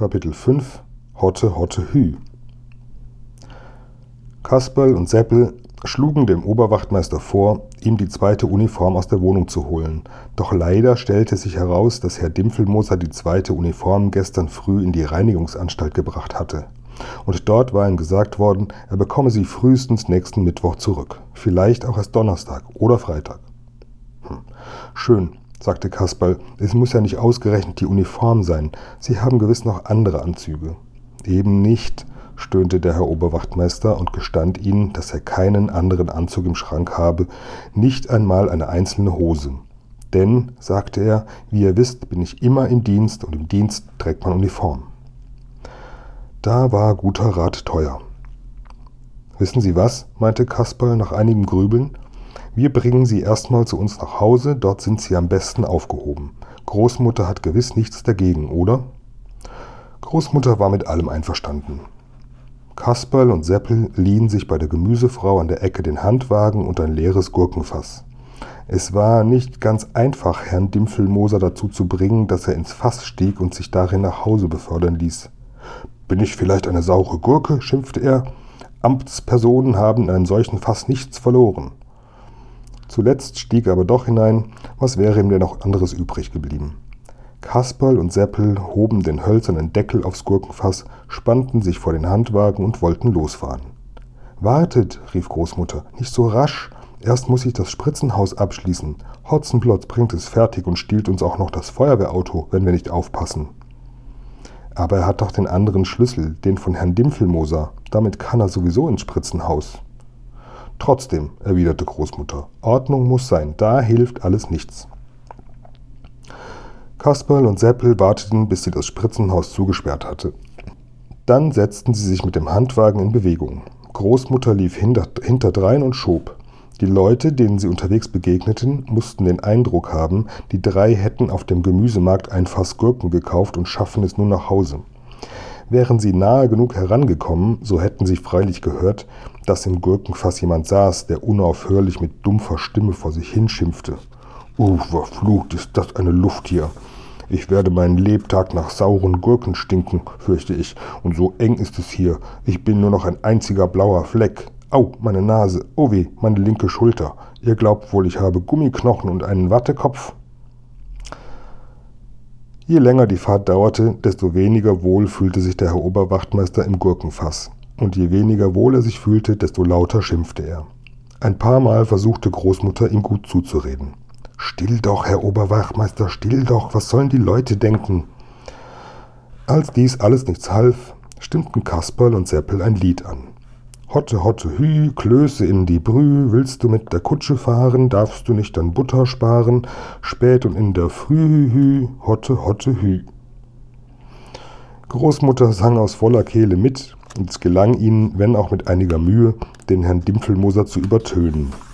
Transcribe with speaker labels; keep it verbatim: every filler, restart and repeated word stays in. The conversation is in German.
Speaker 1: Kapitel fünf Hotte, Hotte, Hü. Kasperl und Seppel schlugen dem Oberwachtmeister vor, ihm die zweite Uniform aus der Wohnung zu holen. Doch leider stellte sich heraus, dass Herr Dimpfelmoser die zweite Uniform gestern früh in die Reinigungsanstalt gebracht hatte. Und dort war ihm gesagt worden, er bekomme sie frühestens nächsten Mittwoch zurück. Vielleicht auch erst Donnerstag oder Freitag. Hm. Schön, sagte Kasperl, es muss ja nicht ausgerechnet die Uniform sein. Sie haben gewiss noch andere Anzüge. Eben nicht, stöhnte der Herr Oberwachtmeister und gestand ihnen, dass er keinen anderen Anzug im Schrank habe, nicht einmal eine einzelne Hose. Denn, sagte er, wie ihr wisst, bin ich immer im Dienst und im Dienst trägt man Uniform. Da war guter Rat teuer. Wissen Sie was, meinte Kasperl nach einigem Grübeln, wir bringen Sie erstmal zu uns nach Hause, dort sind Sie am besten aufgehoben. Großmutter hat gewiss nichts dagegen, oder? Großmutter war mit allem einverstanden. Kasperl und Seppel liehen sich bei der Gemüsefrau an der Ecke den Handwagen und ein leeres Gurkenfass. Es war nicht ganz einfach, Herrn Dimpfelmoser dazu zu bringen, dass er ins Fass stieg und sich darin nach Hause befördern ließ. »Bin ich vielleicht eine saure Gurke?« schimpfte er. »Amtspersonen haben in einem solchen Fass nichts verloren.« Zuletzt stieg er aber doch hinein, was wäre ihm denn noch anderes übrig geblieben? Kasperl und Seppel hoben den hölzernen Deckel aufs Gurkenfass, spannten sich vor den Handwagen und wollten losfahren. »Wartet«, rief Großmutter, »nicht so rasch. Erst muss ich das Spritzenhaus abschließen. Hotzenplotz bringt es fertig und stiehlt uns auch noch das Feuerwehrauto, wenn wir nicht aufpassen.« »Aber er hat doch den anderen Schlüssel, den von Herrn Dimpfelmoser. Damit kann er sowieso ins Spritzenhaus.« »Trotzdem«, erwiderte Großmutter, »Ordnung muss sein, da hilft alles nichts.« Kasperl und Seppel warteten, bis sie das Spritzenhaus zugesperrt hatte. Dann setzten sie sich mit dem Handwagen in Bewegung. Großmutter lief hinter, hinterdrein und schob. Die Leute, denen sie unterwegs begegneten, mussten den Eindruck haben, die drei hätten auf dem Gemüsemarkt ein Fass Gurken gekauft und schaffen es nun nach Hause. Wären sie nahe genug herangekommen, so hätten sie freilich gehört, dass im Gurkenfass jemand saß, der unaufhörlich mit dumpfer Stimme vor sich hinschimpfte. »Uh, verflucht, ist das eine Luft hier! Ich werde meinen Lebtag nach sauren Gurken stinken, fürchte ich, und so eng ist es hier. Ich bin nur noch ein einziger blauer Fleck. Au, meine Nase, oh weh, meine linke Schulter. Ihr glaubt wohl, ich habe Gummiknochen und einen Wattekopf?« Je länger die Fahrt dauerte, desto weniger wohl fühlte sich der Herr Oberwachtmeister im Gurkenfass. Und je weniger wohl er sich fühlte, desto lauter schimpfte er. Ein paar Mal versuchte Großmutter, ihm gut zuzureden. »Still doch, Herr Oberwachtmeister, still doch, was sollen die Leute denken?« Als dies alles nichts half, stimmten Kasperl und Seppel ein Lied an. »Hotte, Hotte, Hü, Klöße in die Brü, willst du mit der Kutsche fahren, darfst du nicht an Butter sparen, spät und in der Früh, Hü, Hotte, Hotte, Hü.« Großmutter sang aus voller Kehle mit, und es gelang ihnen, wenn auch mit einiger Mühe, den Herrn Dimpfelmoser zu übertönen.